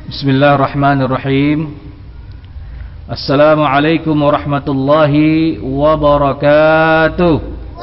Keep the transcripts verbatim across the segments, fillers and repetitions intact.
Bismillahirrahmanirrahim. Assalamualaikum warahmatullahi wabarakatuh.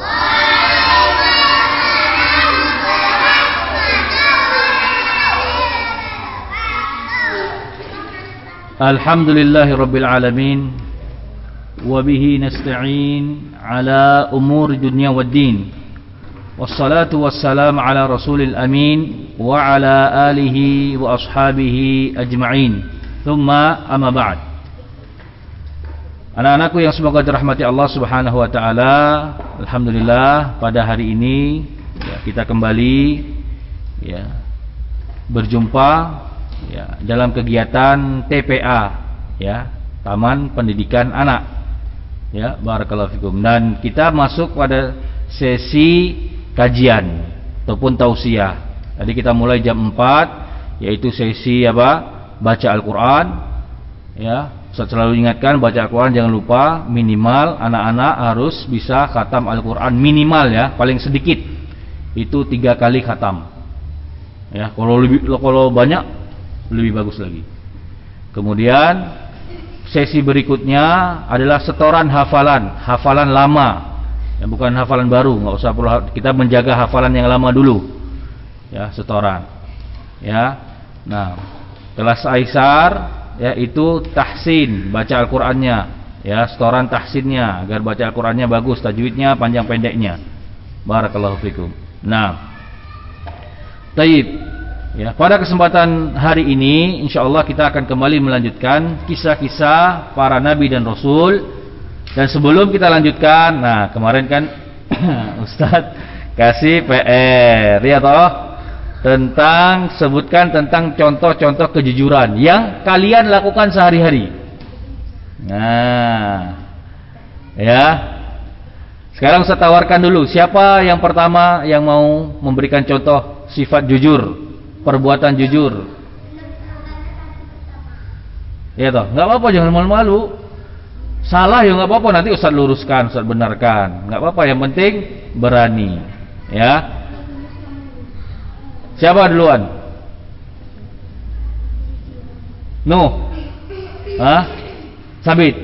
Alhamdulillahi rabbil alamin. Wabihi nasta'in ala umur dunya waddin. Wassalatu wassalamu ala rasulil amin wa ala alihi wa ashabihi ajma'in. Thumma amma ba'd. Anak-anakku yang semoga dirahmati Allah Subhanahu wa taala, alhamdulillah pada hari ini ya, kita kembali ya berjumpa ya dalam kegiatan T P A ya, Taman Pendidikan Anak. Ya, barakallahu fikum. Dan kita masuk pada sesi kajian ataupun tausiah. Tadi kita mulai jam empat yaitu sesi apa? Baca Al-Qur'an ya. Ustaz selalu ingatkan baca Al-Quran jangan lupa minimal anak-anak harus bisa khatam Al-Quran minimal ya, paling sedikit itu tiga kali khatam ya, kalau lebih kalau banyak lebih bagus lagi. Kemudian sesi berikutnya adalah setoran hafalan, hafalan lama ya, bukan hafalan baru, nggak usah perlu, kita menjaga hafalan yang lama dulu ya, setoran ya. Nah, kelas Aisar ya itu tahsin, baca Al-Qur'annya ya, setoran tahsinnya agar baca Al-Qur'annya bagus, tajwidnya, panjang pendeknya. Barakallahu fikum. Nah, taib ya, pada kesempatan hari ini insyaallah kita akan kembali melanjutkan kisah-kisah para nabi dan rasul. Dan sebelum kita lanjutkan, nah kemarin kan Ustadz kasih P R ya toh, tentang sebutkan tentang contoh-contoh kejujuran yang kalian lakukan sehari-hari. Nah, ya. Sekarang saya tawarkan dulu, siapa yang pertama yang mau memberikan contoh sifat jujur, perbuatan jujur? Ya toh, nggak apa-apa, jangan malu-malu. Salah ya nggak apa-apa, nanti Ustaz luruskan, Ustaz benarkan. Nggak apa-apa, yang penting berani. Ya. Siapa duluan? Nuh. Hah? Sabit.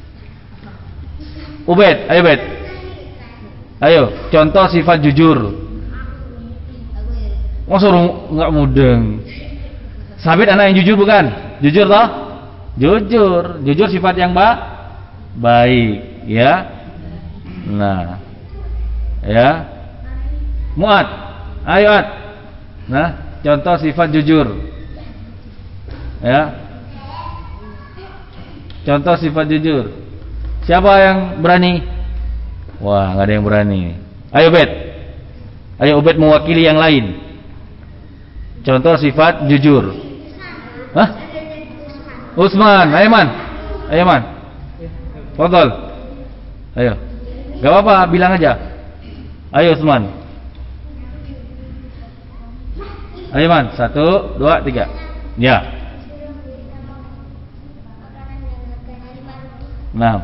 Ubed, ayo Ubed. Ayo, contoh sifat jujur. Oh, suruh enggak mudeng. Sabit anak yang jujur bukan? Jujur toh? Jujur, jujur sifat yang ba baik, ya. Nah. Ya. Muat. Ayo, At. Nah, contoh sifat jujur. Ya. Contoh sifat jujur. Siapa yang berani? Wah, nggak ada yang berani. Ayo Bet. Ayo Ubed mewakili yang lain. Contoh sifat jujur. Hah? Usman, ayo Man. Ayo Man. Fadhal. Ayo. Gak apa-apa, bilang aja. Ayo Usman. Ayo Man, satu, dua, tiga. Ya. Nah.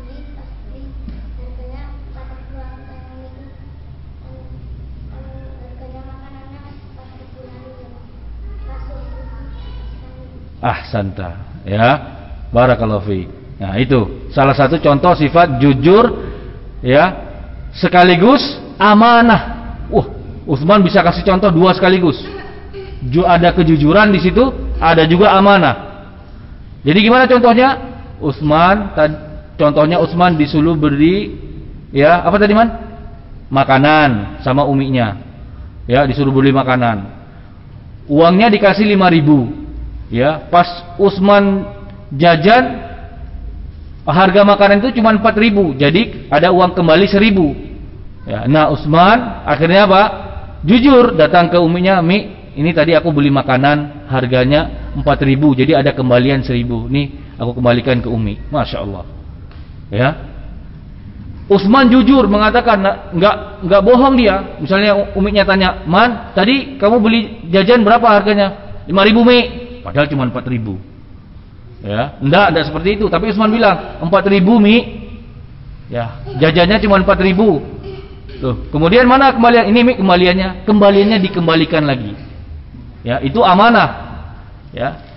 Ahsanta. Ya. Barakallahu fi. Nah, itu salah satu contoh sifat jujur ya, sekaligus amanah. Wah, Utsman bisa kasih contoh dua sekaligus. Ada kejujuran di situ, ada juga amanah. Jadi gimana contohnya? Utsman, contohnya Utsman disuruh beri ya, apa tadi Man? Makanan sama uminya. Ya, disuruh beli makanan. Uangnya dikasih lima ribu. Ya, pas Utsman jajan harga makanan itu cuma empat ribu. Jadi ada uang kembali seribu. Ya, nah Utsman akhirnya apa? Jujur datang ke uminya, "Mi, ini tadi aku beli makanan harganya empat ribu, jadi ada kembalian seribu. Nih, aku kembalikan ke Umi." Masya Allah. Ya. Utsman jujur mengatakan, enggak enggak bohong dia. Misalnya uminya tanya, "Man, tadi kamu beli jajan berapa harganya?" lima ribu, Mi. Padahal cuma empat ribu. Ya, enggak ada seperti itu, tapi Utsman bilang, "empat ribu, Mi." Ya, jajannya cuma empat ribu. Tuh, kemudian mana kembalian? Ini Mi kembaliannya, kembaliannya dikembalikan lagi. Ya, itu amanah. Ya.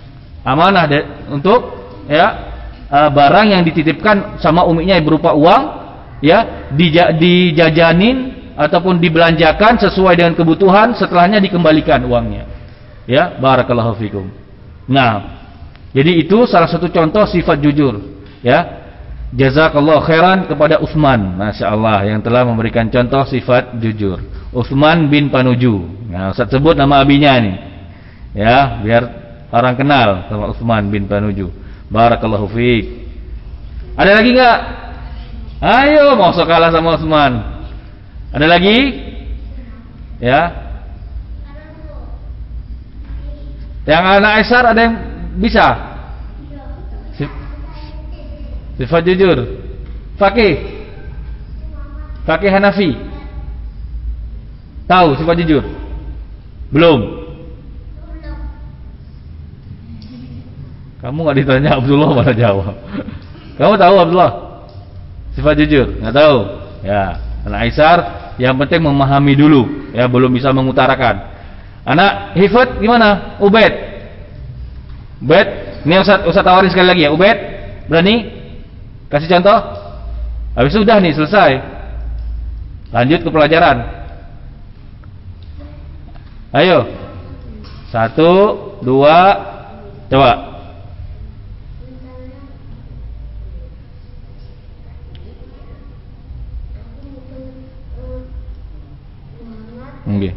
amanah de, untuk ya uh, barang yang dititipkan sama uminya berupa uang, ya dija, dijajanin ataupun dibelanjakan sesuai dengan kebutuhan, setelahnya dikembalikan uangnya. Ya, barakallahu fikum. Nah, jadi itu salah satu contoh sifat jujur, ya. Jazakallahu khairan kepada Utsman, Masya Allah, yang telah memberikan contoh sifat jujur. Utsman bin Panuju. Nah, Ustaz sebut nama abinya nih, ya, biar orang kenal sama Utsman bin Panuju. Barakallahu fiik. Ada lagi nggak? Ayo, mau kalah sama Utsman. Ada lagi? Ya. Yang anak Aisyar ada yang bisa? Sifat jujur. Fakih. Fakih Hanafi. Tahu sifat jujur? Belum. Kamu nggak ditanya Abdullah malah jawab. Kamu tahu Abdullah? Sifat jujur? Nggak tahu. Ya, anak Aisyar yang penting memahami dulu, ya, belum bisa mengutarakan. Anak Hifat gimana? Ubaid. Ubaid, ini Ustaz, Ustaz tawarin sekali lagi ya. Ubaid, berani? Kasih contoh. Habis sudah nih, selesai. Lanjut ke pelajaran. Ayo. Satu, dua, coba. Oke.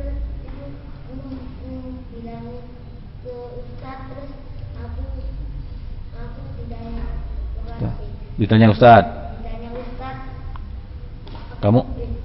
Ditanya Ustaz. Ditanya Ustaz. Kamu?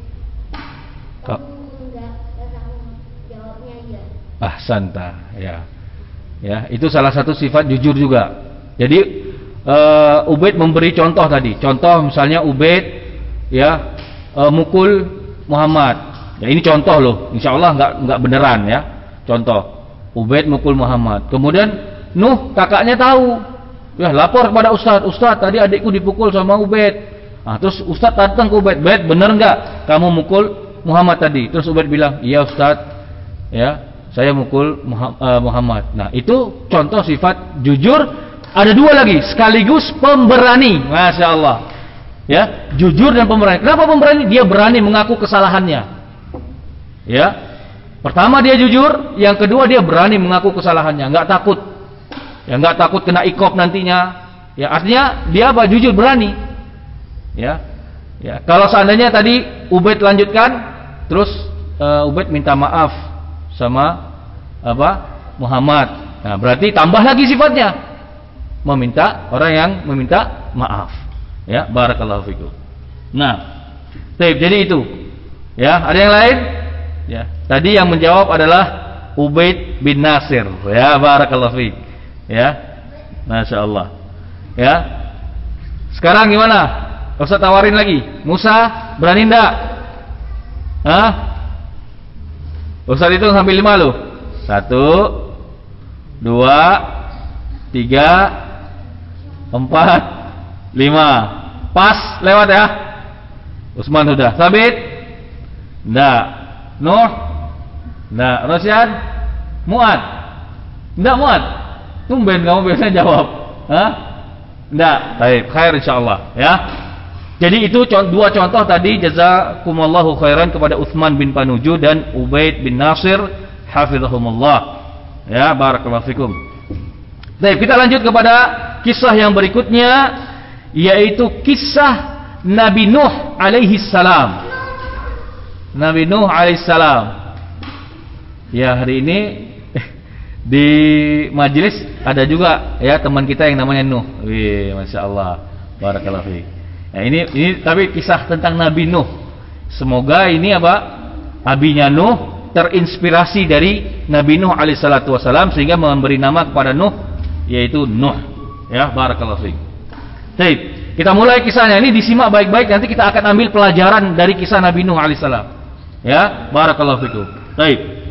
Kamu enggak jawabnya iya. Ah, santa, ya. Ya, itu salah satu sifat jujur juga. Jadi uh, Ubaid memberi contoh tadi. Contoh misalnya Ubaid ya uh, mukul Muhammad. Ya, ini contoh loh. Insyaallah enggak enggak beneran ya. Contoh. Ubaid mukul Muhammad. Kemudian Nuh kakaknya tahu. Ya, lapor kepada Ustaz, Ustaz tadi adikku dipukul sama Ubaid. Nah, terus Ustaz datang ke Ubaid, Ubaid benar enggak kamu mukul Muhammad tadi? Terus Ubaid bilang, iya Ustaz, ya saya mukul Muhammad. Nah, itu contoh sifat jujur. Ada dua lagi, sekaligus pemberani. Masya Allah, ya, jujur dan pemberani. Kenapa pemberani? Dia berani mengaku kesalahannya. Ya, pertama dia jujur, yang kedua dia berani mengaku kesalahannya, nggak takut. Ya, nggak takut kena iqab nantinya. Ya, artinya dia apa? Jujur, berani. Ya, ya. Kalau seandainya tadi Ubaid lanjutkan, terus uh, Ubaid minta maaf sama apa? Muhammad. Nah, berarti tambah lagi sifatnya, meminta, orang yang meminta maaf. Ya, barakallahu fikum. Nah, baik, jadi itu. Ya, ada yang lain? Ya, tadi yang menjawab adalah Ubaid bin Nasir. Ya, barakallahu fikum. Ya, Masya Allah. Ya, sekarang gimana? Ustaz tawarin lagi. Musa berani ndak? Hah? Ustaz itu sampai lima loh. Satu, dua, tiga, empat, lima. Pas lewat ya. Utsman sudah. Sabit? Ndak. Nuh? Ndak. Rosyan? Muad? Ndak Muad? Tumben kamu biasanya jawab. Hah? Enggak. Baik, khair insyaallah, ya. Jadi itu dua contoh tadi, jazakumullahu khairan kepada Utsman bin Panuju dan Ubaid bin Nasir hafizahumullah. Ya, barakallahu fikum. Baik, kita lanjut kepada kisah yang berikutnya, yaitu kisah Nabi Nuh alaihi salam. Nabi Nuh alaihi salam. Ya, hari ini di majelis ada juga ya teman kita yang namanya Nuh. Wih, Masya Allah, barakallahu fiik. Ya, ini ini tapi kisah tentang Nabi Nuh. Semoga ini apa? Abinya Nuh terinspirasi dari Nabi Nuh alaihissalatu wassalam sehingga memberi nama kepada Nuh yaitu Nuh. Ya, barakallahu fiik. Baik, kita mulai kisahnya. Ini disimak baik-baik, nanti kita akan ambil pelajaran dari kisah Nabi Nuh alaihissalam. Ya, barakallahu fiikum. Baik.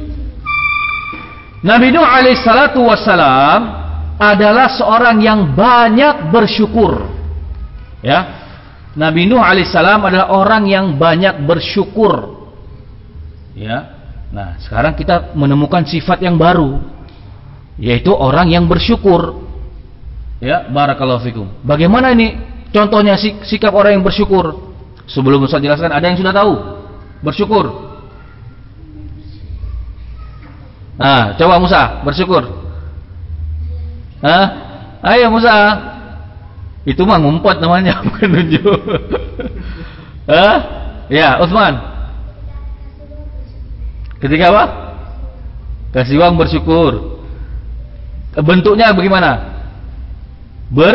Nabi Nuh alaihissalatu wassalam adalah seorang yang banyak bersyukur. Ya, Nabi Nuh alaihissalam adalah orang yang banyak bersyukur. Ya, nah sekarang kita menemukan sifat yang baru. yaitu orang yang bersyukur. Ya, barakallahu fikum. Bagaimana ini contohnya sik sikap orang yang bersyukur? Sebelum Ustaz jelaskan, ada yang sudah tahu bersyukur? Ah, coba Musa bersyukur. Ah, ayo Musa. Itu mah ngumpet namanya, bukan nunjuk. Ah, ya, Utsman. Ketika apa? Kasih uang bersyukur. Bentuknya bagaimana? Ber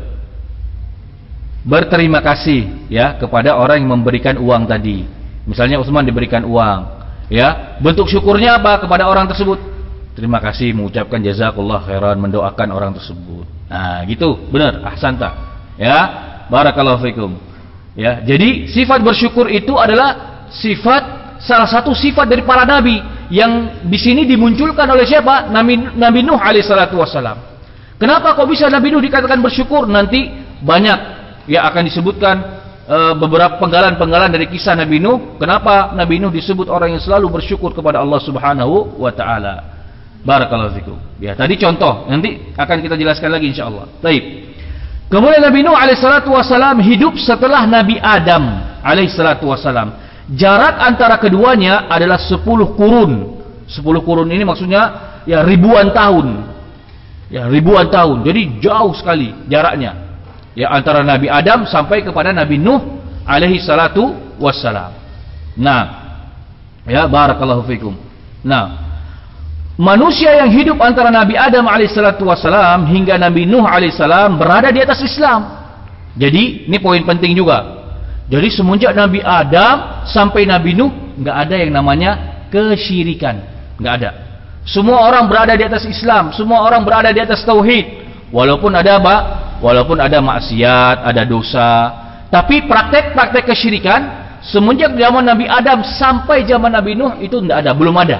berterima kasih ya kepada orang yang memberikan uang tadi. Misalnya Utsman diberikan uang, ya. Bentuk syukurnya apa kepada orang tersebut? Terima kasih, mengucapkan jazakallah khairan, mendoakan orang tersebut. Nah, gitu. Benar, ahsanta. Ya, barakallahu fikum. Ya, jadi sifat bersyukur itu adalah sifat salah satu sifat dari para nabi yang di sini dimunculkan oleh siapa? Nabi Nabi Nuh alaihi salatu wasalam. Kenapa kok bisa Nabi Nuh dikatakan bersyukur? Nanti banyak ya akan disebutkan e, beberapa penggalan-penggalan dari kisah Nabi Nuh. Kenapa Nabi Nuh disebut orang yang selalu bersyukur kepada Allah Subhanahu wa taala. Barakallahu fikum. Ya, tadi contoh, nanti akan kita jelaskan lagi insyaallah. Baik. Kemudian Nabi Nuh alaihi salatu wasalam hidup setelah Nabi Adam alaihi salatu wasalam. Jarak antara keduanya adalah sepuluh kurun. sepuluh kurun ini maksudnya ya ribuan tahun. Ya, ribuan tahun. Jadi jauh sekali jaraknya. Ya, antara Nabi Adam sampai kepada Nabi Nuh alaihi salatu wassalam. Nah, ya barakallahu fikum. Nah, manusia yang hidup antara Nabi Adam alaihi salatu wassalam hingga Nabi Nuh alaihi salam berada di atas Islam. Jadi, ini poin penting juga. Jadi semenjak Nabi Adam sampai Nabi Nuh nggak ada yang namanya kesyirikan, nggak ada. Semua orang berada di atas Islam, semua orang berada di atas tauhid. Walaupun ada apa? Walaupun ada maksiat, ada dosa, tapi praktek-praktek kesyirikan semenjak zaman Nabi Adam sampai zaman Nabi Nuh itu nggak ada, belum ada.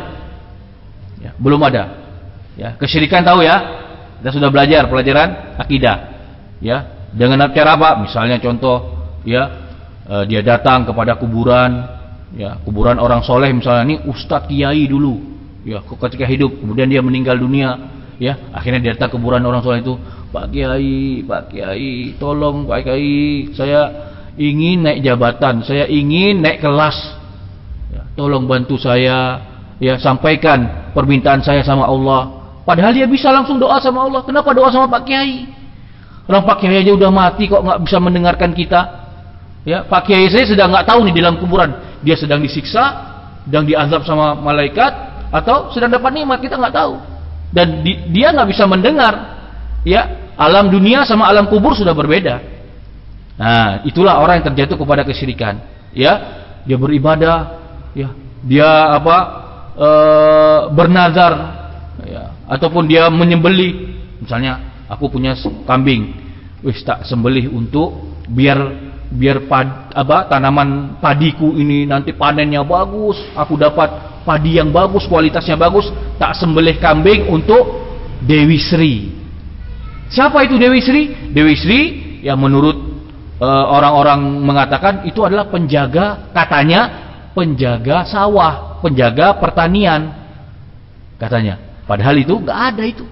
Ya, belum ada. Ya, kesyirikan tahu ya? Kita sudah belajar pelajaran akidah. Ya, dengan cara apa? Misalnya contoh, ya. Uh, dia datang kepada kuburan, ya, kuburan orang soleh misalnya, ini Ustadz Kiai dulu, ya, ketika hidup, kemudian dia meninggal dunia, ya, akhirnya dia datang ke kuburan orang soleh itu, Pak Kiai, Pak Kiai, tolong Pak Kiai, saya ingin naik jabatan, saya ingin naik kelas, ya, tolong bantu saya, ya, sampaikan permintaan saya sama Allah. Padahal dia bisa langsung doa sama Allah. Kenapa doa sama Pak Kiai? Orang Pak Kiai aja udah mati kok nggak bisa mendengarkan kita. Ya, Pak Kiai saya sedang nggak tahu nih di dalam kuburan, dia sedang disiksa, sedang diazab sama malaikat, atau sedang dapat nikmat, kita nggak tahu. Dan di, dia nggak bisa mendengar. Ya, alam dunia sama alam kubur sudah berbeda. Nah, itulah orang yang terjatuh kepada kesyirikan. Ya, dia beribadah, ya, dia apa? E, bernazar, ya, ataupun dia menyembelih. Misalnya, aku punya kambing, wis tak sembelih untuk biar biar pad, apa tanaman padiku ini nanti panennya bagus, aku dapat padi yang bagus, kualitasnya bagus, tak sembelih kambing untuk Dewi Sri. Siapa itu Dewi Sri? Dewi Sri yang menurut orang-orang uh, mengatakan itu adalah penjaga, katanya penjaga sawah, penjaga pertanian katanya. Padahal itu nggak ada itu.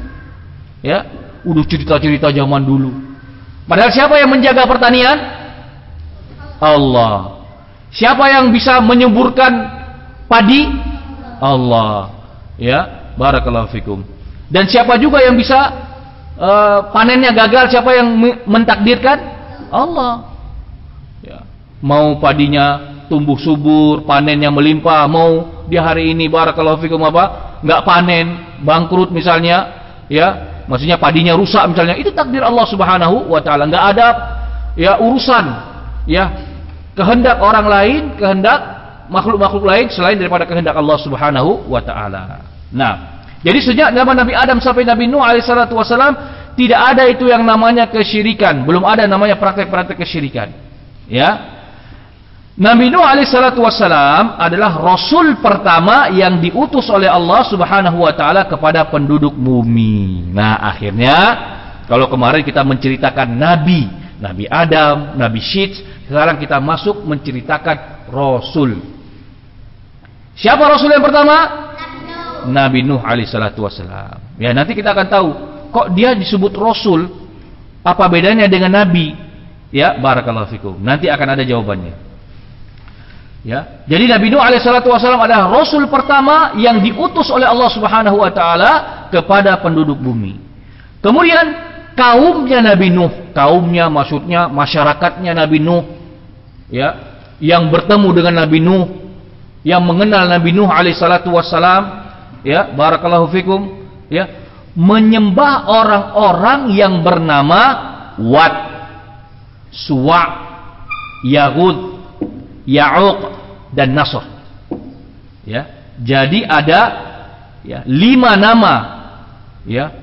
Ya, udah cerita-cerita zaman dulu. Padahal siapa yang menjaga pertanian? Allah. Siapa yang bisa menyuburkan padi? Allah. Ya, barakallahu fikum. Dan siapa juga yang bisa uh, panennya gagal? Siapa yang mentakdirkan? Allah. Ya. Mau padinya tumbuh subur, panennya melimpah, mau dia hari ini barakallahu fikum apa? Enggak panen, bangkrut misalnya, ya. Maksudnya padinya rusak misalnya, itu takdir Allah Subhanahu wa taala. Enggak ada ya urusan ya kehendak orang lain, kehendak makhluk-makhluk lain selain daripada kehendak Allah Subhanahu wa taala. Nah, jadi sejak zaman Nabi Adam sampai Nabi Nuh alaihi salatu wasalam tidak ada itu yang namanya kesyirikan, belum ada namanya praktek-praktek kesyirikan. Ya. Nabi Nuh alaihi salatu wasalam adalah rasul pertama yang diutus oleh Allah Subhanahu wa taala kepada penduduk bumi. Nah, akhirnya kalau kemarin kita menceritakan nabi, Nabi Adam, Nabi Syed, sekarang kita masuk menceritakan rasul. Siapa rasul yang pertama? Nabi Nuh alaihissalatu wassalam. Ya, nanti kita akan tahu kok dia disebut Rasul, apa bedanya dengan Nabi. Ya, barakallahu fikum. Nanti akan ada jawabannya. Ya, jadi Nabi Nuh alaihissalatu wassalam adalah Rasul pertama yang diutus oleh Allah subhanahu wa ta'ala kepada penduduk bumi. Kemudian kaumnya Nabi Nuh, kaumnya maksudnya masyarakatnya Nabi Nuh, ya, yang bertemu dengan Nabi Nuh, yang mengenal Nabi Nuh alaihissalatu wassalam, ya, barakallahu fikum, ya, menyembah orang-orang yang bernama Wad, Suwa', Yaghud, Ya'uq dan Nasr. Ya, jadi ada ya lima nama ya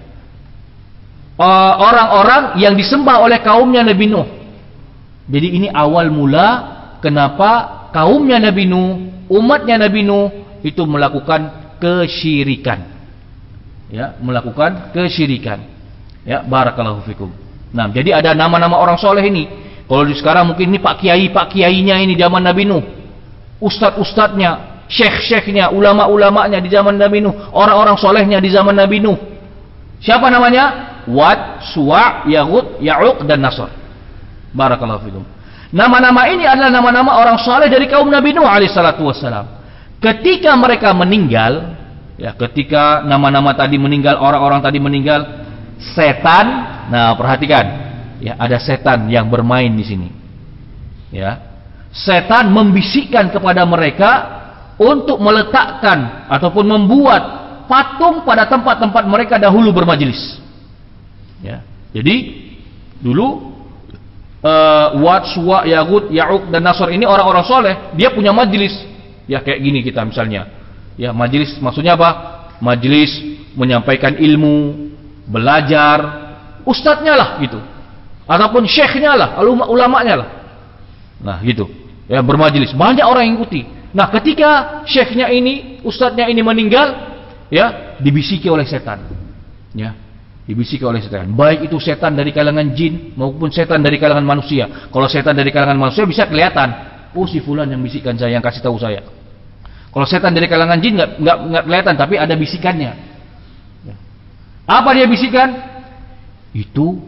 orang-orang yang disembah oleh kaumnya Nabi Nuh. Jadi ini awal mula kenapa kaumnya Nabi Nuh, umatnya Nabi Nuh itu melakukan kesyirikan. Ya, melakukan kesyirikan. Ya, barakallahu fikum. Nah, jadi ada nama-nama orang soleh ini. Kalau di sekarang mungkin ini Pak Kiai, Pak Kiainya ini zaman Nabi Nuh. Ustadz-ustadznya, syekh-syekhnya, ulama-ulamanya di zaman Nabi Nuh, orang-orang solehnya di zaman Nabi Nuh. Siapa namanya? Wad, Suwa', Yaghud, Ya'uq dan Nasr. Barakallahu fikum. Nama-nama ini adalah nama-nama orang soleh dari kaum Nabi Nuh alaihissalatu wassalam. Ketika mereka meninggal, ya, ketika nama-nama tadi meninggal, orang-orang tadi meninggal, setan, nah perhatikan, ya, ada setan yang bermain di sini. Ya, setan membisikkan kepada mereka untuk meletakkan ataupun membuat patung pada tempat-tempat mereka dahulu bermajelis. Ya, jadi dulu uh, Wad, Suwa', Yaghud, Ya'uq dan Nasr ini orang-orang soleh, dia punya majelis. Ya, kayak gini kita misalnya. Ya, majelis maksudnya apa? Majelis menyampaikan ilmu, belajar, ustadznya lah gitu, ataupun syekhnya lah, ulamanya lah. Nah gitu, ya, bermajelis, banyak orang yang ikuti. Nah, ketika syekhnya ini, ustadznya ini meninggal, ya, dibisiki oleh setan. Ya, dibisiki oleh setan. Baik itu setan dari kalangan jin maupun setan dari kalangan manusia. Kalau setan dari kalangan manusia bisa kelihatan, oh si fulan yang bisikkan saya, yang kasih tahu saya. Kalau setan dari kalangan jin nggak nggak nggak kelihatan, tapi ada bisikannya. Ya. Apa dia bisikan? Itu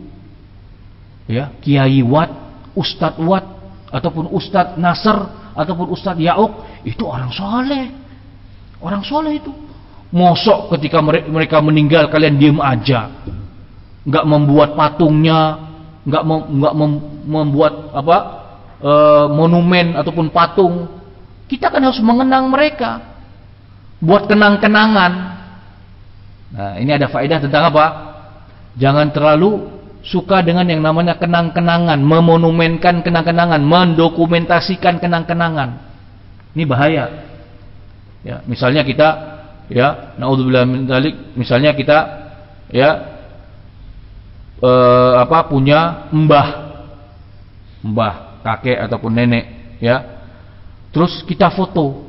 ya, Kiai Wad, Ustadz Wad, ataupun Ustadz Nasr, ataupun Ustadz Ya'uq, itu orang soleh. Orang soleh itu. Mosok ketika mereka meninggal kalian diam aja, nggak membuat patungnya, nggak mem, nggak mem, membuat apa e, monumen ataupun patung. Kita kan harus mengenang mereka, buat kenang-kenangan. Nah, ini ada faedah tentang apa? Jangan terlalu suka dengan yang namanya kenang-kenangan, memonumenkan kenang-kenangan, mendokumentasikan kenang-kenangan. Ini bahaya. Ya, misalnya kita, ya, naudzubillah min dzalik, misalnya kita, ya, eh, apa punya mbah, mbah, kakek ataupun nenek, ya. Terus kita foto,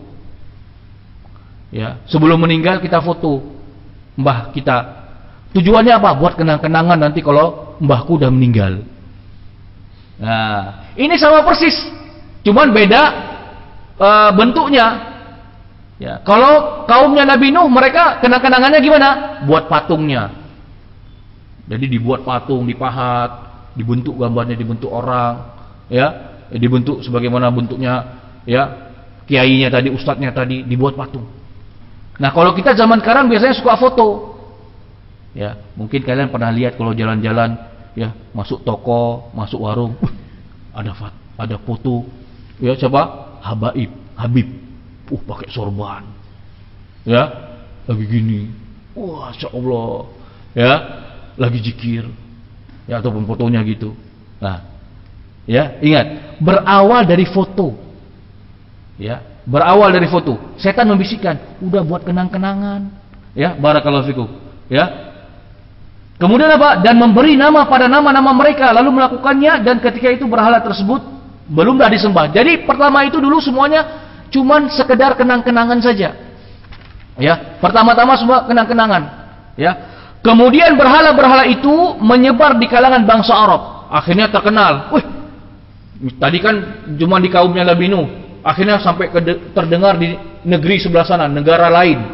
ya, sebelum meninggal kita foto mbah kita. Tujuannya apa? Buat kenang-kenangan nanti kalau mbahku udah meninggal. Nah, ini sama persis, cuman beda e, bentuknya. Ya, kalau kaumnya Nabi Nuh, mereka kenang-kenangannya gimana? Buat patungnya. Jadi dibuat patung, dipahat, dibentuk gambarnya, dibentuk orang, ya, dibentuk sebagaimana bentuknya. Ya, kiainya tadi, ustadznya tadi, dibuat patung. Nah, kalau kita zaman sekarang biasanya suka foto. Ya, mungkin kalian pernah lihat kalau jalan-jalan, ya, masuk toko, masuk warung, uh, ada ada foto, ya, coba Habaib, Habib, uh, pakai sorban, ya, lagi gini, wah, insya Allah, ya, lagi zikir, ya, ataupun fotonya gitu. Nah, ya, ingat, berawal dari foto. Ya, berawal dari foto. Setan membisikkan, udah buat kenang-kenangan. Ya, barakallahu fikum. Ya. Kemudian apa? Dan memberi nama pada nama-nama mereka, lalu melakukannya, dan ketika itu berhala tersebut belum dah disembah. Jadi pertama itu dulu semuanya cuman sekedar kenang-kenangan saja. Ya, pertama-tama semua kenang-kenangan. Ya. Kemudian berhala-berhala itu menyebar di kalangan bangsa Arab. Akhirnya terkenal. Wih, tadi kan cuma di kaumnya Nabi Nuh. Akhirnya sampai ke, terdengar di negeri sebelah sana, negara lain.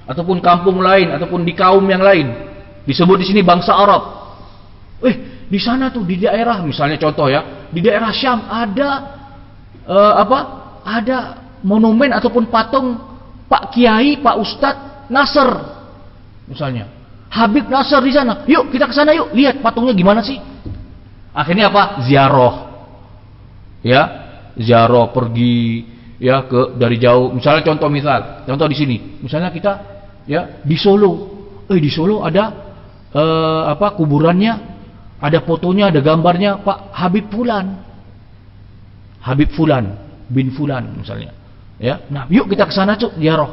ataupun kampung lain ataupun di kaum yang lain, disebut di sini bangsa Arab. Eh, di sana tuh di daerah, misalnya contoh ya, di daerah Syam ada uh, apa? Ada monumen ataupun patung Pak Kiai, Pak Ustadz Nasr, misalnya Habib Nasr di sana. Yuk kita ke sana yuk, lihat patungnya gimana sih. Akhirnya apa? Ziarah. Ya, ziarah pergi ya ke dari jauh. Misalnya contoh misal, contoh di sini. Misalnya kita ya di Solo. Eh di Solo ada eh, apa kuburannya, ada fotonya, ada gambarnya Pak Habib Fulan. Habib Fulan bin Fulan misalnya. Ya. Nah, yuk kita ke sana cuk, ziarah.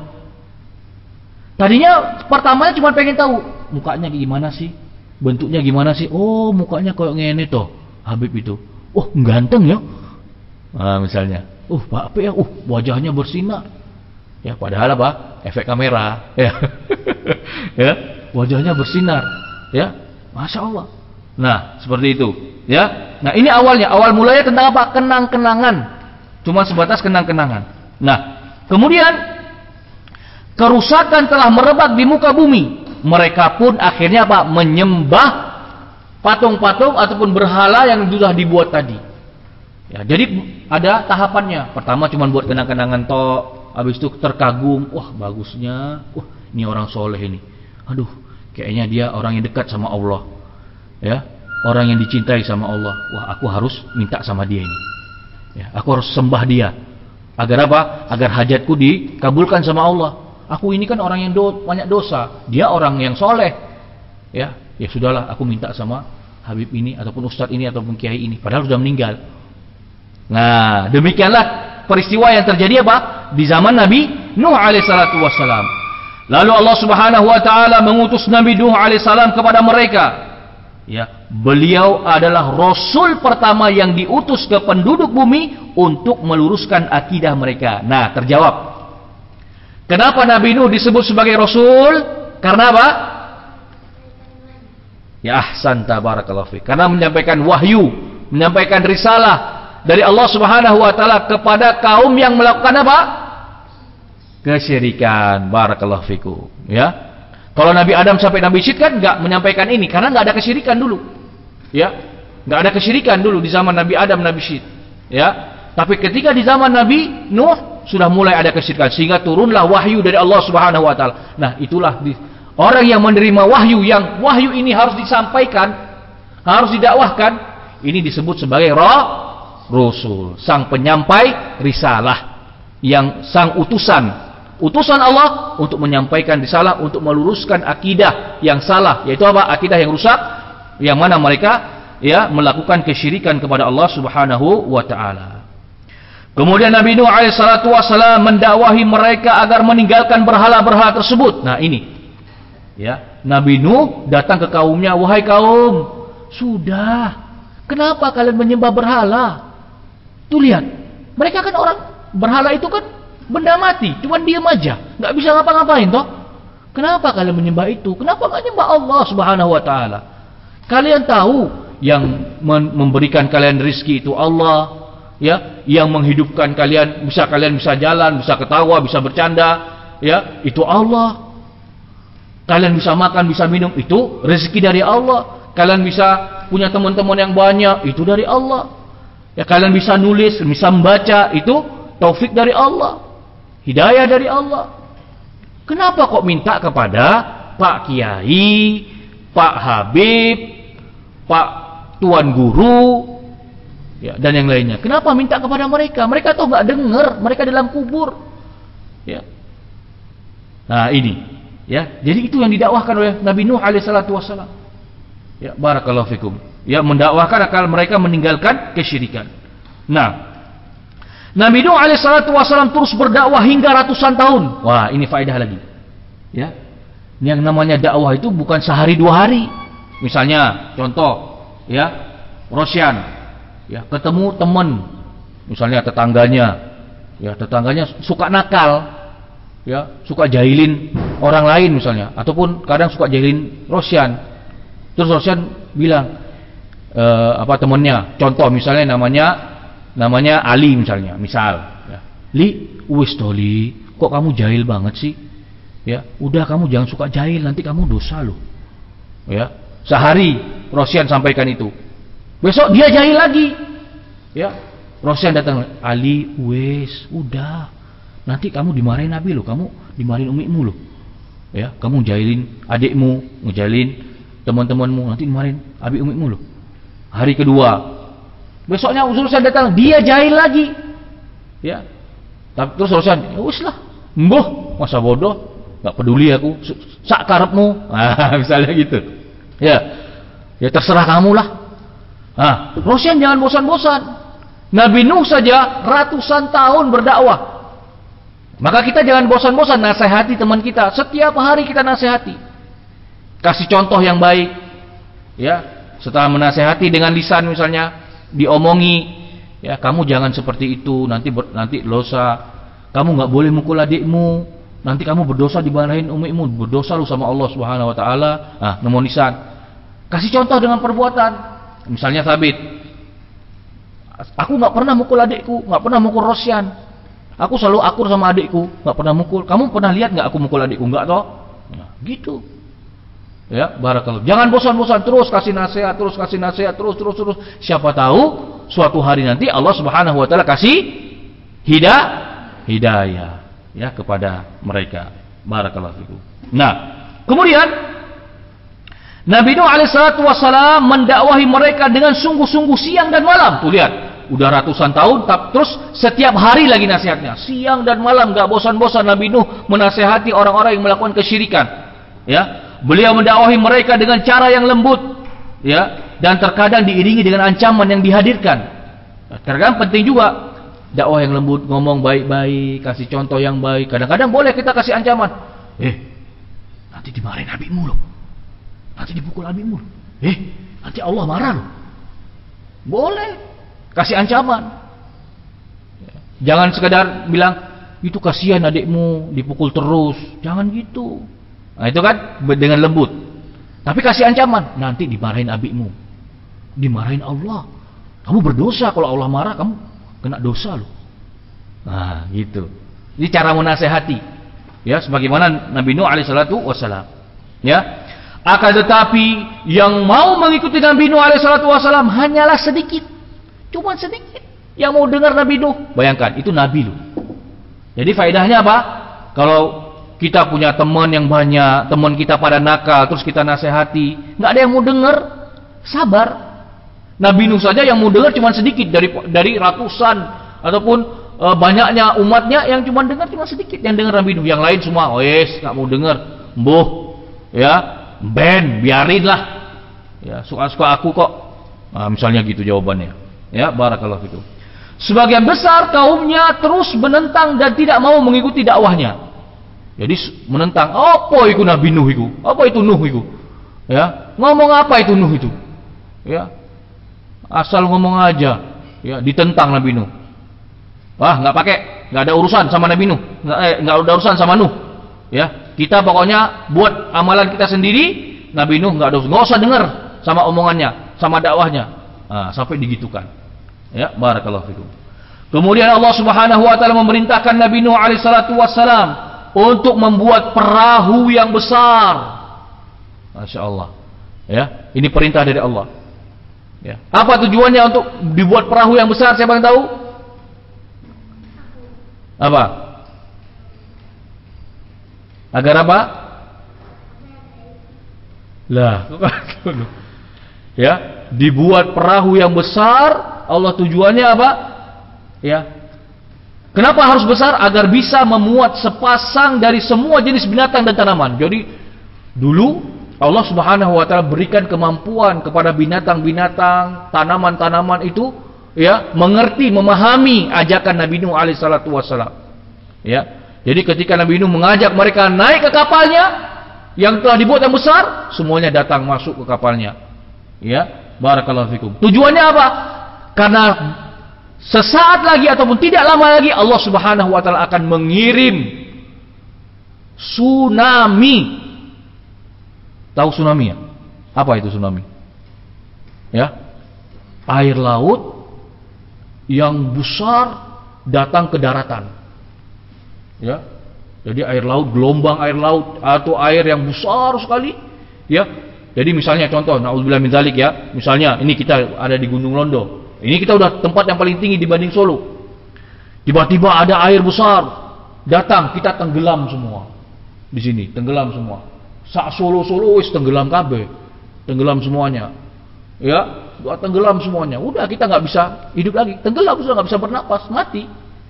Tadinya pertamanya cuma pengen tahu mukanya gimana sih? Bentuknya gimana sih? Oh, mukanya kayak ngene toh, Habib itu. Oh, ganteng ya. Nah, misalnya, uh Pak Ape ya, uh wajahnya bersinar. Ya, padahal apa? Efek kamera, ya. Ya, wajahnya bersinar, ya. Masya Allah. Nah, seperti itu, ya. Nah, ini awalnya, awal mulanya tentang apa? Kenang-kenangan. Cuma sebatas kenang-kenangan. Nah, kemudian kerusakan telah merebak di muka bumi. Mereka pun akhirnya apa? Menyembah patung-patung ataupun berhala yang sudah dibuat tadi. Ya, jadi ada tahapannya. Pertama cuma buat kenang-kenangan tok, habis itu terkagum, wah bagusnya, wah ini orang soleh ini. Aduh, kayaknya dia orang yang dekat sama Allah. Ya, orang yang dicintai sama Allah. Wah, aku harus minta sama dia ini. Ya, aku harus sembah dia. Agar apa? Agar hajatku dikabulkan sama Allah. Aku ini kan orang yang do, banyak dosa, dia orang yang soleh. Ya, ya sudahlah, aku minta sama Habib ini ataupun Ustadz ini ataupun Kiai ini, padahal sudah meninggal. Nah, demikianlah peristiwa yang terjadi apa? Di zaman Nabi Nuh alaihissalatu wassalam. Lalu Allah Subhanahu wa taala mengutus Nabi Nuh alaihissalam kepada mereka. Ya, beliau adalah rasul pertama yang diutus ke penduduk bumi untuk meluruskan akidah mereka. Nah, terjawab. Kenapa Nabi Nuh disebut sebagai rasul? Karena apa? Ya ahsan tabarakallahu fiik. Karena menyampaikan wahyu, menyampaikan risalah dari Allah Subhanahu wa taala kepada kaum yang melakukan apa? Kesyirikan. Barakallahu fikum, ya. Kalau Nabi Adam sampai Nabi Syed kan enggak menyampaikan ini karena enggak ada kesyirikan dulu. Ya. Enggak ada kesyirikan dulu di zaman Nabi Adam, Nabi Syed. Ya. Tapi ketika di zaman Nabi Nuh sudah mulai ada kesyirikan sehingga turunlah wahyu dari Allah Subhanahu wa taala. Nah, itulah di, orang yang menerima wahyu, yang wahyu ini harus disampaikan, harus didakwahkan, ini disebut sebagai roh Rasul, sang penyampai risalah, yang sang utusan, utusan Allah untuk menyampaikan risalah, untuk meluruskan akidah yang salah, yaitu apa? Akidah yang rusak, yang mana mereka ya melakukan kesyirikan kepada Allah Subhanahu wa taala. Kemudian Nabi Nuh alaihissalatu wassalam mendakwahi mereka agar meninggalkan berhala-berhala tersebut. Nah, ini ya, Nabi Nuh datang ke kaumnya, wahai kaum, sudah, kenapa kalian menyembah berhala? Tuh lihat, mereka kan orang, berhala itu kan benda mati, cuma diam aja, nggak bisa ngapa-ngapain toh. Kenapa kalian menyembah itu? Kenapa nggak nyembah Allah Subhanahu wa taala? Kalian tahu yang memberikan kalian rizki itu Allah, ya, yang menghidupkan kalian, bisa kalian bisa jalan, bisa ketawa, bisa bercanda, ya, itu Allah. Kalian bisa makan, bisa minum, itu rezeki dari Allah. Kalian bisa punya teman-teman yang banyak, itu dari Allah. Ya, kalian bisa nulis, bisa membaca, itu taufik dari Allah, hidayah dari Allah. Kenapa kok minta kepada Pak Kiai, Pak Habib, Pak Tuan Guru, ya, dan yang lainnya? Kenapa minta kepada mereka? Mereka tuh nggak dengar, mereka dalam kubur. Ya. Nah, ini, ya. Jadi itu yang didakwahkan oleh Nabi Nuh alaihissalatu wassalam. Ya, barakallahu fikum. Ya, mendakwahkan agar mereka meninggalkan kesyirikan. Nah, Nabi Nuh alaihissalatu wassalam terus berdakwah hingga ratusan tahun. Wah, ini faedah lagi. Ya, yang namanya dakwah itu bukan sehari dua hari. Misalnya, contoh, ya, Rosyan, ya, ketemu teman, misalnya tetangganya, ya, tetangganya suka nakal, ya, suka jahilin orang lain misalnya, ataupun kadang suka jahilin Rosyan. Terus Rosyan bilang, e, apa temennya, contoh misalnya namanya namanya Ali misalnya, misal, ya. Li, wis Doli, kok kamu jahil banget sih? Ya, udah kamu jangan suka jahil, nanti kamu dosa loh. Ya, sehari Rosyan sampaikan itu. Besok dia jahil lagi. Ya, Rosyan datang, Ali, wes, udah. Nanti kamu dimarahin Nabi loh, kamu dimarahin umimu loh. Ya, kamu jahilin adikmu, ngejalin teman-temanmu, nanti dimarahin abi umimu loh. Hari kedua, besoknya Rosyan datang, dia jahil lagi. Ya, tapi terus Rosyan, ya wes lah, mbuh, masa bodoh. Gak peduli aku, sak karepmu. Nah, misalnya gitu. Ya, ya terserah kamu lah. Nah, Rosyan jangan bosan-bosan. Nabi Nuh saja ratusan tahun berdakwah. Maka kita jangan bosan-bosan nasihati teman kita. Setiap hari kita nasihati. Kasih contoh yang baik. Ya, setelah menasihati dengan lisan misalnya, diomongi, ya kamu jangan seperti itu, nanti ber, nanti dosa. Kamu nggak boleh mukul adikmu. Nanti kamu berdosa dimarahin umimu, berdosa lu sama Allah Subhanahu wa taala. Ah, nomor lisan. Kasih contoh dengan perbuatan. Misalnya Sabit, aku nggak pernah mukul adikku, nggak pernah mukul Rosyan. Aku selalu akur sama adikku, nggak pernah mukul. Kamu pernah lihat nggak aku mukul adikku? Nggak toh? Nah, gitu. Ya, barakallah. Jangan bosan-bosan, terus kasih nasihat, terus kasih nasihat, terus terus terus. Siapa tahu suatu hari nanti Allah Subhanahu wa taala kasih hidayah, hidayah. Ya, kepada mereka. Barakallahu fikum. Nah, kemudian Nabi Nuh alaihi salatu wasalam mendakwahi mereka dengan sungguh-sungguh siang dan malam. Tuh lihat, udah ratusan tahun, terus setiap hari lagi nasihatnya, siang dan malam, gak bosan-bosan Nabi Nuh menasihati orang-orang yang melakukan kesyirikan. Ya, beliau mendakwahi mereka dengan cara yang lembut, ya, dan terkadang diiringi dengan ancaman yang dihadirkan. Terkadang penting juga dakwah yang lembut, ngomong baik-baik, kasih contoh yang baik. Kadang-kadang boleh kita kasih ancaman. Eh, nanti dimarahin abimu loh. Nanti dipukul abimu loh. Eh, nanti Allah marah loh. Boleh kasih ancaman. Jangan sekedar bilang, itu kasihan adikmu dipukul terus. Jangan gitu. Nah, itu kan dengan lembut. Tapi kasih ancaman, nanti dimarahin abimu. Dimarahin Allah. Kamu berdosa, kalau Allah marah kamu kena dosa loh. Nah, gitu. Ini cara menasehati. Ya, sebagaimana Nabi Nuh alaihi salatu wasalam. Ya. Akan tetapi yang mau mengikuti Nabi Nuh alaihi salatu wasalam hanyalah sedikit. Cuma sedikit yang mau dengar Nabi Nuh. Bayangkan, itu nabi loh. Jadi faedahnya apa? Kalau kita punya teman yang banyak, teman kita pada nakal, terus kita nasihati, nggak ada yang mau dengar, sabar. Nabi Nuh saja yang mau dengar cuma sedikit dari dari ratusan ataupun e, banyaknya umatnya, yang cuma dengar cuma sedikit yang dengar Nabi Nuh. Yang lain semua, oh yes, nggak mau dengar, mbuh, ya, ben, biarin lah, ya, suka-suka aku kok. Nah, misalnya gitu jawabannya. Ya, barakallahu fikum. Sebagian besar kaumnya terus menentang dan tidak mau mengikuti dakwahnya. Jadi menentang, apa itu Nabi Nuh itu? Apa itu Nuh itu? Ya, ngomong apa itu Nuh itu? Ya. Asal ngomong aja, ya, ditentang Nabi Nuh. Wah, nggak pakai, nggak ada urusan sama Nabi Nuh, nggak, eh, nggak ada urusan sama Nuh. Ya, kita pokoknya buat amalan kita sendiri. Nabi Nuh nggak ada, nggak usah dengar sama omongannya, sama dakwahnya. Nah, sampai digitukan. Ya, barakallahu fikum. Kemudian Allah Subhanahu wa taala memerintahkan Nabi Nuh alaihi salatu wassalam untuk membuat perahu yang besar. Masya Allah. Ya, ini perintah dari Allah. Ya. Apa tujuannya untuk dibuat perahu yang besar? Siapa yang tahu? Apa? Agar apa? Lah, ya, dibuat perahu yang besar. Allah tujuannya apa? Ya. Kenapa harus besar? Agar bisa memuat sepasang dari semua jenis binatang dan tanaman. Jadi dulu Allah Subhanahu wa taala berikan kemampuan kepada binatang-binatang, tanaman-tanaman itu, ya, mengerti, memahami ajakan Nabi Nuh alaihi salatu wasallam. Ya. Jadi ketika Nabi Nuh mengajak mereka naik ke kapalnya yang telah dibuat yang besar, semuanya datang masuk ke kapalnya. Ya, barakallahu fikum. Tujuannya apa? Karena sesaat lagi ataupun tidak lama lagi Allah Subhanahu wa taala akan mengirim tsunami. Tahu tsunami ya? Apa itu tsunami? Ya, air laut yang besar datang ke daratan. Ya, Jadi air laut, gelombang air laut atau air yang besar sekali, ya. Jadi misalnya contoh, naudzubillah min dzalik ya. Misalnya ini kita ada di Gunung Londo. Ini kita udah tempat yang paling tinggi dibanding Solo. Tiba-tiba ada air besar datang, kita tenggelam semua. Di sini tenggelam semua. Sak Solo-Solo wis tenggelam kabeh. Tenggelam semuanya. Ya, udah tenggelam semuanya. Udah kita nggak bisa hidup lagi. Tenggelam sudah nggak bisa bernapas, mati.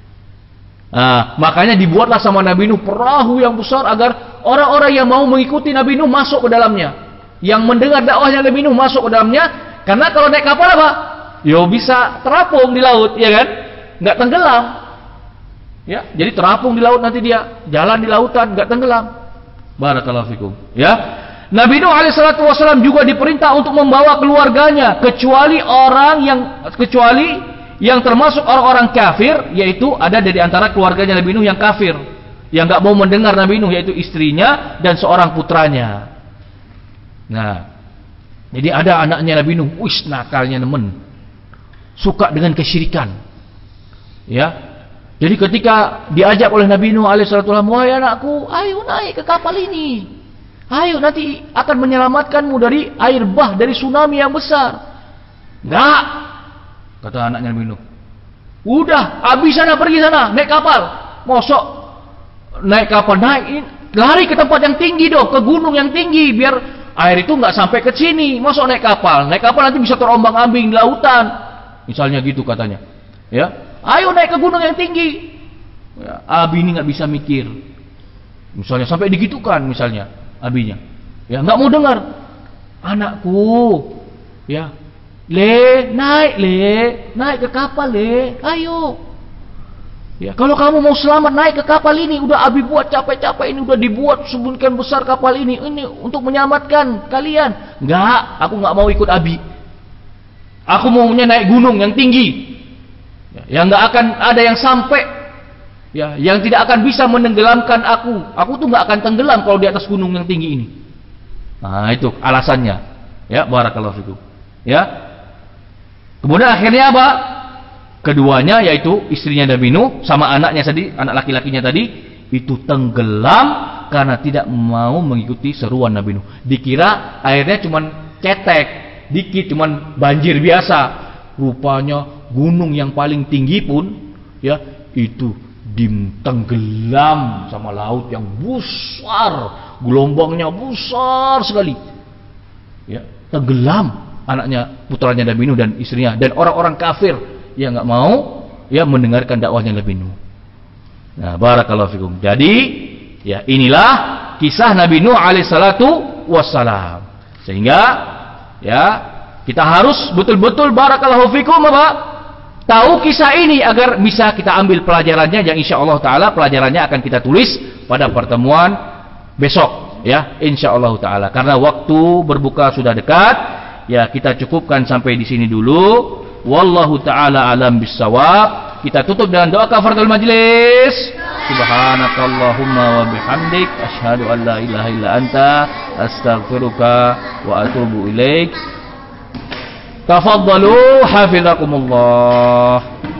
Nah, makanya dibuatlah sama Nabi Nuh perahu yang besar agar orang-orang yang mau mengikuti Nabi Nuh masuk ke dalamnya. Yang mendengar dakwahnya Nabi Nuh masuk ke dalamnya, karena kalau naik kapal apa? Yo bisa terapung di laut, ya kan? Nggak tenggelam. Ya, jadi terapung di laut nanti dia, jalan di lautan, nggak tenggelam. Barakallahu fikum. Ya, Nabi Nuh alaihissalatu wassalam juga diperintah untuk membawa keluarganya, kecuali orang yang kecuali yang termasuk orang-orang kafir, yaitu ada dari antara keluarganya Nabi Nuh yang kafir, yang nggak mau mendengar Nabi Nuh, yaitu istrinya dan seorang putranya. Nah, jadi ada anaknya Nabi Nuh, wis nakalnya nemen, suka dengan kesyirikan. Ya, jadi ketika diajak oleh Nabi Nuh alaihissalatu wassalam, wahai anakku, ayo naik ke kapal ini, ayo nanti akan menyelamatkanmu dari air bah, dari tsunami yang besar. Enggak, kata anaknya Nabi Nuh. Udah, habis sana, pergi sana, naik kapal. Mosok naik kapal, naik, lari ke tempat yang tinggi dong, ke gunung yang tinggi, biar air itu nggak sampai ke sini. Mosok naik kapal, naik kapal nanti bisa terombang-ambing di lautan. Misalnya gitu katanya. Ya, ayo naik ke gunung yang tinggi. Ya, Abi ini nggak bisa mikir. Misalnya sampai digitukan, misalnya abinya, ya nggak mau dengar. Anakku, ya. Le, naik le, naik ke kapal le, ayo. Ya, kalau kamu mau selamat naik ke kapal ini, udah Abi buat capek-capek ini, udah dibuat sedemikian besar kapal ini, ini untuk menyelamatkan kalian. Enggak, aku nggak mau ikut Abi. Aku maunya naik gunung yang tinggi, ya, yang nggak akan ada yang sampai, ya, yang tidak akan bisa menenggelamkan aku. Aku tuh nggak akan tenggelam kalau di atas gunung yang tinggi ini. Nah itu alasannya. Ya, barakallahu fikum. Ya. Kemudian akhirnya apa? Keduanya, yaitu istrinya Nabi Nuh sama anaknya tadi, anak laki-lakinya tadi, itu tenggelam karena tidak mau mengikuti seruan Nabi Nuh. Dikira airnya cuman cetek, dikit, cuman banjir biasa. Rupanya gunung yang paling tinggi pun, ya, itu ditenggelam sama laut yang besar, gelombangnya besar sekali. Ya, tenggelam anaknya, putranya Nabi Nuh dan istrinya dan orang-orang kafir yang enggak mau ya mendengarkan dakwahnya Nabi Nuh. Nah, barakallahu fikum. Jadi, ya inilah kisah Nabi Nuh alaihissalatu wassalam. Sehingga ya kita harus betul-betul barakallahu fikum apa? Tahu kisah ini agar bisa kita ambil pelajarannya, yang insyaallah taala pelajarannya akan kita tulis pada pertemuan besok ya, insyaallah taala. Karena waktu berbuka sudah dekat. Ya, kita cukupkan sampai di sini dulu. Wallahu taala alam bissawab. Kita tutup dengan doa kafaratul majlis. Subhanakallahumma wa bihamdik asyhadu an la ilaha illa anta astaghfiruka wa atubu ilaik. Tafaddalu hafizakumullah.